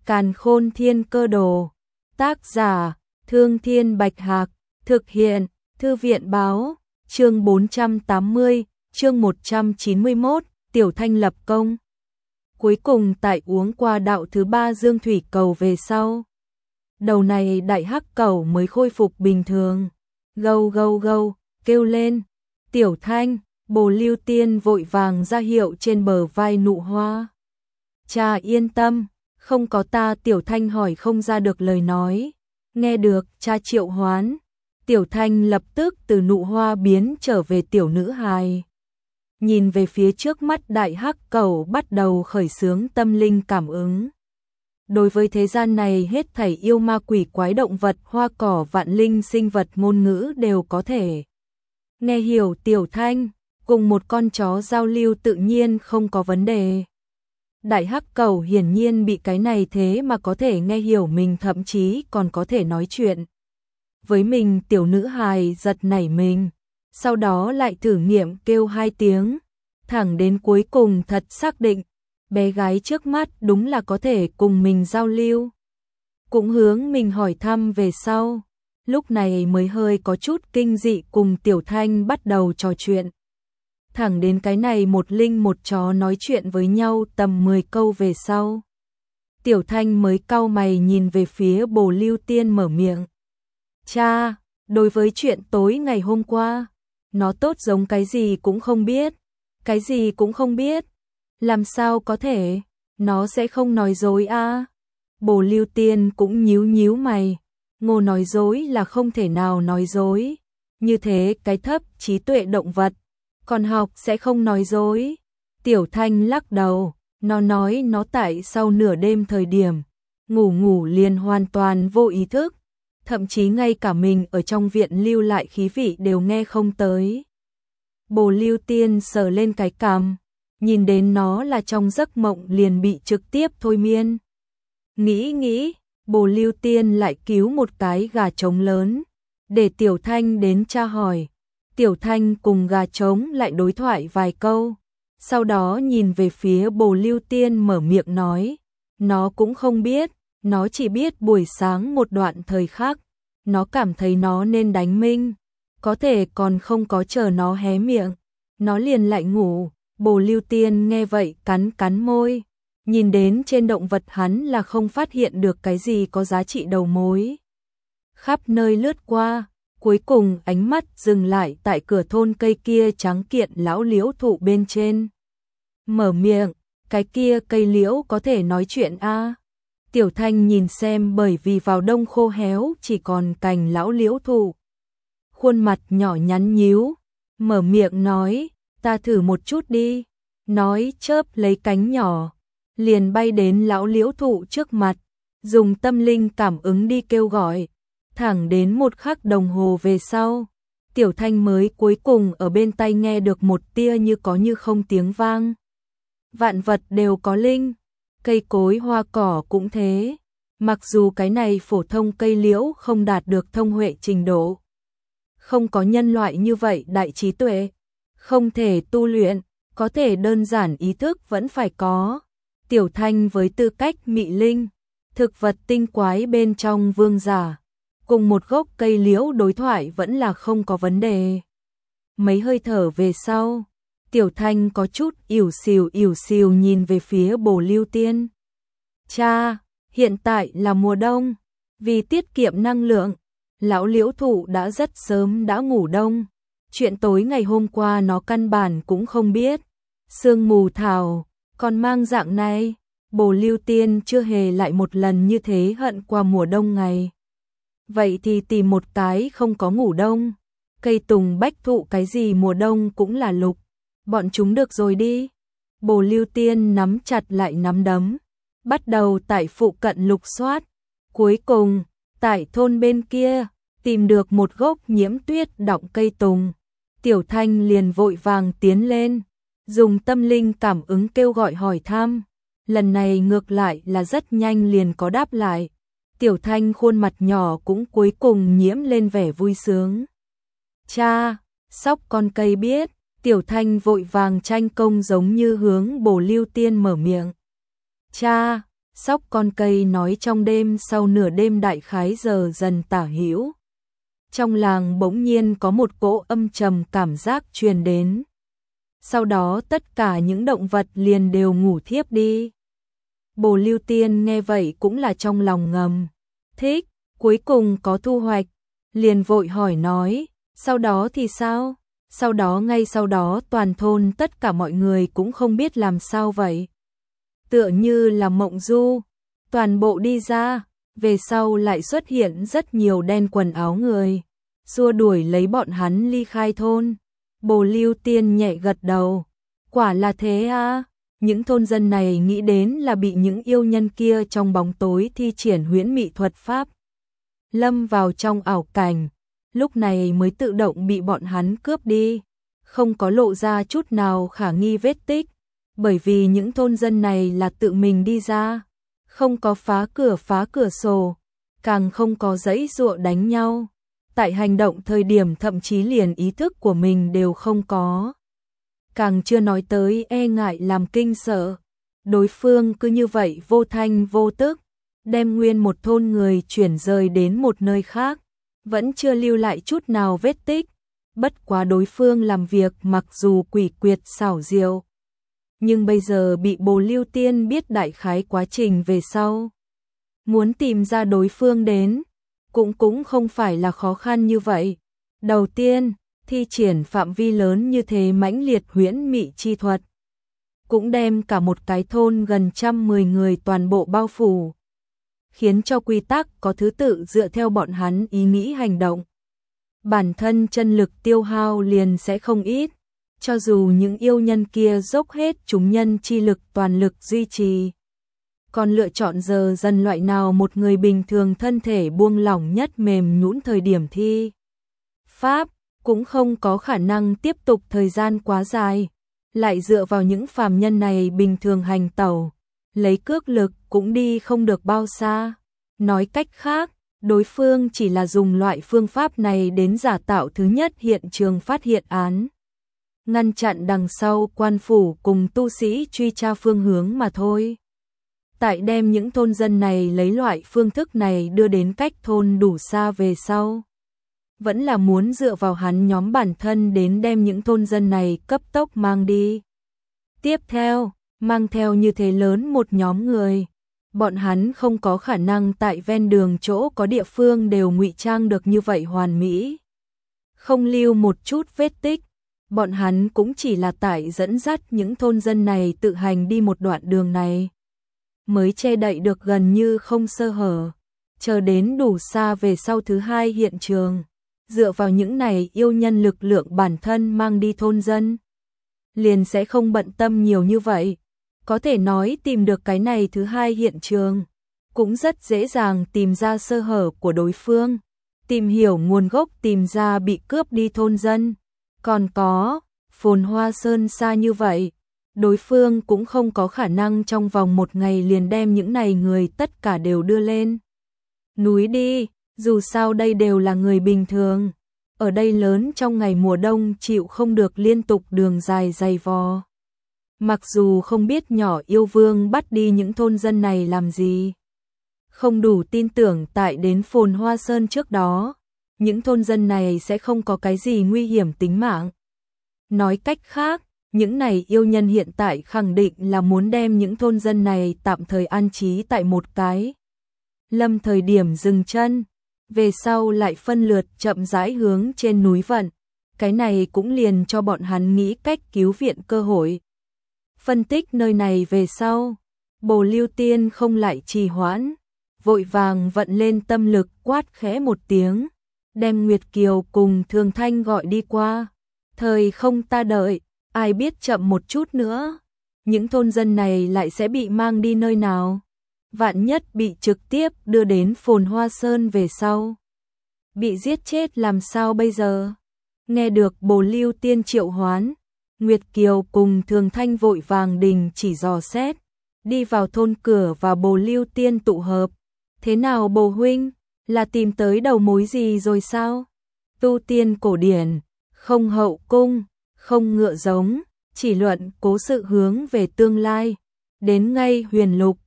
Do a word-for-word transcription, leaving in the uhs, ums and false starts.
Càn Khôn Thiên Cơ Đồ. Tác giả: Thương Thiên Bạch Hạc. Thực hiện: Thư viện báo. Chương bốn trăm tám mươi, chương một trăm chín mươi mốt, Tiểu Thanh lập công. Cuối cùng tại uống qua đạo thứ ba dương thủy cầu về sau, đầu này đại hắc cầu mới khôi phục bình thường. Gâu gâu gâu, kêu lên. Tiểu Thanh, Bồ Lưu Tiên vội vàng ra hiệu trên bờ vai Nụ Hoa. Cha yên tâm, không có ta. Tiểu Thanh hỏi không ra được lời nói. Nghe được cha triệu hoán, Tiểu Thanh lập tức từ Nụ Hoa biến trở về tiểu nữ hài. Nhìn về phía trước mắt đại hắc cầu bắt đầu khởi xướng tâm linh cảm ứng. Đối với thế gian này hết thảy yêu ma quỷ quái động vật hoa cỏ vạn linh sinh vật ngôn ngữ đều có thể nghe hiểu. Tiểu Thanh cùng một con chó giao lưu tự nhiên không có vấn đề. Đại hắc cầu hiển nhiên bị cái này thế mà có thể nghe hiểu mình, thậm chí còn có thể nói chuyện với mình. Tiểu nữ hài giật nảy mình, sau đó lại thử nghiệm kêu hai tiếng, thẳng đến cuối cùng thật xác định bé gái trước mắt đúng là có thể cùng mình giao lưu, cũng hướng mình hỏi thăm về sau, lúc này mới hơi có chút kinh dị cùng Tiểu Thanh bắt đầu trò chuyện. Thẳng đến cái này một linh một chó nói chuyện với nhau tầm mười câu về sau, Tiểu Thanh mới cau mày nhìn về phía Bồ Lưu Tiên mở miệng. Cha, đối với chuyện tối ngày hôm qua, nó tốt giống cái gì cũng không biết. Cái gì cũng không biết? Làm sao có thể? Nó sẽ không nói dối à? Bồ Lưu Tiên cũng nhíu nhíu mày. Ngô nói dối là không thể nào nói dối. Như thế cái thấp trí tuệ động vật, còn học sẽ không nói dối. Tiểu Thanh lắc đầu. Nó nói nó tại sau nửa đêm thời điểm ngủ ngủ liền hoàn toàn vô ý thức, thậm chí ngay cả mình ở trong viện lưu lại khí vị đều nghe không tới. Bồ Lưu Tiên sờ lên cái cằm, nhìn đến nó là trong giấc mộng liền bị trực tiếp thôi miên. Nghĩ nghĩ, Bồ Lưu Tiên lại cứu một cái gà trống lớn, để Tiểu Thanh đến tra hỏi. Tiểu Thanh cùng gà trống lại đối thoại vài câu, sau đó nhìn về phía Bồ Lưu Tiên mở miệng nói, nó cũng không biết, nó chỉ biết buổi sáng một đoạn thời khắc, nó cảm thấy nó nên đánh mình, có thể còn không có chờ nó hé miệng, nó liền lại ngủ. Bồ Lưu Tiên nghe vậy cắn cắn môi, nhìn đến trên động vật hắn là không phát hiện được cái gì có giá trị đầu mối. Khắp nơi lướt qua, cuối cùng ánh mắt dừng lại tại cửa thôn cây kia trắng kiện lão liễu thụ bên trên. Mở miệng, cái kia cây liễu có thể nói chuyện a à? Tiểu Thanh nhìn xem, bởi vì vào đông khô héo chỉ còn cành lão liễu thụ. Khuôn mặt nhỏ nhắn nhíu, mở miệng nói, ta thử một chút đi. Nói chớp lấy cánh nhỏ, liền bay đến lão liễu thụ trước mặt, dùng tâm linh cảm ứng đi kêu gọi. Thẳng đến một khắc đồng hồ về sau, Tiểu Thanh mới cuối cùng ở bên tai nghe được một tia như có như không tiếng vang. Vạn vật đều có linh, cây cối hoa cỏ cũng thế. Mặc dù cái này phổ thông cây liễu không đạt được thông huệ trình độ, không có nhân loại như vậy đại trí tuệ, không thể tu luyện, có thể đơn giản ý thức vẫn phải có. Tiểu Thanh với tư cách mị linh, thực vật tinh quái bên trong vương giả, cùng một gốc cây liễu đối thoại vẫn là không có vấn đề. Mấy hơi thở về sau, Tiểu Thanh có chút ỉu xìu ỉu xìu nhìn về phía Bồ Lưu Tiên. Cha, hiện tại là mùa đông, vì tiết kiệm năng lượng, lão liễu thụ đã rất sớm đã ngủ đông. Chuyện tối ngày hôm qua nó căn bản cũng không biết. Sương mù thảo, còn mang dạng này. Bồ Lưu Tiên chưa hề lại một lần như thế hận qua mùa đông ngày. Vậy thì tìm một cái không có ngủ đông. Cây tùng bách thụ cái gì mùa đông cũng là lục. Bọn chúng được rồi đi. Bồ Lưu Tiên nắm chặt lại nắm đấm, bắt đầu tại phụ cận lục soát. Cuối cùng, tại thôn bên kia, tìm được một gốc nhiễm tuyết đọng cây tùng. Tiểu Thanh liền vội vàng tiến lên, dùng tâm linh cảm ứng kêu gọi hỏi thăm. Lần này ngược lại là rất nhanh liền có đáp lại. Tiểu Thanh khuôn mặt nhỏ cũng cuối cùng nhiễm lên vẻ vui sướng. Cha, sóc con cây biết. Tiểu Thanh vội vàng tranh công giống như hướng Bồ Lưu Tiên mở miệng. Cha, Sóc con cây nói trong đêm, sau nửa đêm đại khái giờ dần tả hữu. Trong làng bỗng nhiên có một cỗ âm trầm cảm giác truyền đến. Sau đó tất cả những động vật liền đều ngủ thiếp đi. Bồ Lưu Tiên nghe vậy cũng là trong lòng ngầm thích, cuối cùng có thu hoạch, liền vội hỏi nói, sau đó thì sao? Sau đó ngay sau đó toàn thôn tất cả mọi người cũng không biết làm sao vậy. Tựa như là mộng du, toàn bộ đi ra, về sau lại xuất hiện rất nhiều đen quần áo người, xua đuổi lấy bọn hắn ly khai thôn. Bồ Lưu Tiên nhẹ gật đầu, quả là thế à, những thôn dân này nghĩ đến là bị những yêu nhân kia trong bóng tối thi triển huyễn mị thuật pháp. Lâm vào trong ảo cảnh, lúc này mới tự động bị bọn hắn cướp đi, không có lộ ra chút nào khả nghi vết tích, bởi vì những thôn dân này là tự mình đi ra, không có phá cửa phá cửa sổ, càng không có giãy giụa đánh nhau. Tại hành động thời điểm thậm chí liền ý thức của mình đều không có. Càng chưa nói tới e ngại làm kinh sợ. Đối phương cứ như vậy vô thanh vô tức, đem nguyên một thôn người chuyển rời đến một nơi khác, vẫn chưa lưu lại chút nào vết tích. Bất quá đối phương làm việc mặc dù quỷ quyệt xảo diệu, nhưng bây giờ bị Bồ Lưu Tiên biết đại khái quá trình về sau. Muốn tìm ra đối phương đến, cũng cũng không phải là khó khăn như vậy. Đầu tiên, thi triển phạm vi lớn như thế mãnh liệt huyễn mị chi thuật, cũng đem cả một cái thôn gần trăm mười người toàn bộ bao phủ, khiến cho quy tắc có thứ tự dựa theo bọn hắn ý nghĩ hành động. Bản thân chân lực tiêu hao liền sẽ không ít, cho dù những yêu nhân kia dốc hết chúng nhân chi lực toàn lực duy trì. Còn lựa chọn giờ dần loại nào một người bình thường thân thể buông lỏng nhất mềm nhũn thời điểm thi pháp, cũng không có khả năng tiếp tục thời gian quá dài, lại dựa vào những phàm nhân này bình thường hành tẩu, lấy cước lực cũng đi không được bao xa. Nói cách khác, đối phương chỉ là dùng loại phương pháp này đến giả tạo thứ nhất hiện trường phát hiện án, ngăn chặn đằng sau quan phủ cùng tu sĩ truy tra phương hướng mà thôi. Tại đem những thôn dân này lấy loại phương thức này đưa đến cách thôn đủ xa về sau, vẫn là muốn dựa vào hắn nhóm bản thân đến đem những thôn dân này cấp tốc mang đi. Tiếp theo, mang theo như thế lớn một nhóm người, bọn hắn không có khả năng tại ven đường chỗ có địa phương đều ngụy trang được như vậy hoàn mỹ, không lưu một chút vết tích. Bọn hắn cũng chỉ là tại dẫn dắt những thôn dân này tự hành đi một đoạn đường này, mới che đậy được gần như không sơ hở. Chờ đến đủ xa về sau thứ hai hiện trường, dựa vào những này yêu nhân lực lượng bản thân mang đi thôn dân, liền sẽ không bận tâm nhiều như vậy. Có thể nói tìm được cái này thứ hai hiện trường, cũng rất dễ dàng tìm ra sơ hở của đối phương, tìm hiểu nguồn gốc, tìm ra bị cướp đi thôn dân. Còn có, Phồn Hoa Sơn xa như vậy, đối phương cũng không có khả năng trong vòng một ngày liền đem những này người tất cả đều đưa lên núi đi, dù sao đây đều là người bình thường, ở đây lớn trong ngày mùa đông chịu không được liên tục đường dài dày vò. Mặc dù không biết nhỏ yêu vương bắt đi những thôn dân này làm gì, không đủ tin tưởng tại đến Phồn Hoa Sơn trước đó, những thôn dân này sẽ không có cái gì nguy hiểm tính mạng. Nói cách khác, những này yêu nhân hiện tại khẳng định là muốn đem những thôn dân này tạm thời an trí tại một cái lâm thời điểm dừng chân, về sau lại phân lượt chậm rãi hướng trên núi vận. Cái này cũng liền cho bọn hắn nghĩ cách cứu viện cơ hội. Phân tích nơi này về sau, Bồ Lưu Tiên không lại trì hoãn, vội vàng vận lên tâm lực quát khẽ một tiếng, đem Nguyệt Kiều cùng Thường Thanh gọi đi qua. Thời không ta đợi, ai biết chậm một chút nữa, những thôn dân này lại sẽ bị mang đi nơi nào? Vạn nhất bị trực tiếp đưa đến Phồn Hoa Sơn về sau, bị giết chết làm sao bây giờ? Nghe được Bồ Lưu Tiên triệu hoán, Nguyệt Kiều cùng Thường Thanh vội vàng đình chỉ dò xét, đi vào thôn cửa và Bồ Lưu Tiên tụ hợp. Thế nào Bồ huynh, là tìm tới đầu mối gì rồi sao? Tu tiên cổ điển, không hậu cung, không ngựa giống, chỉ luận cố sự hướng về tương lai, đến ngay huyền lục,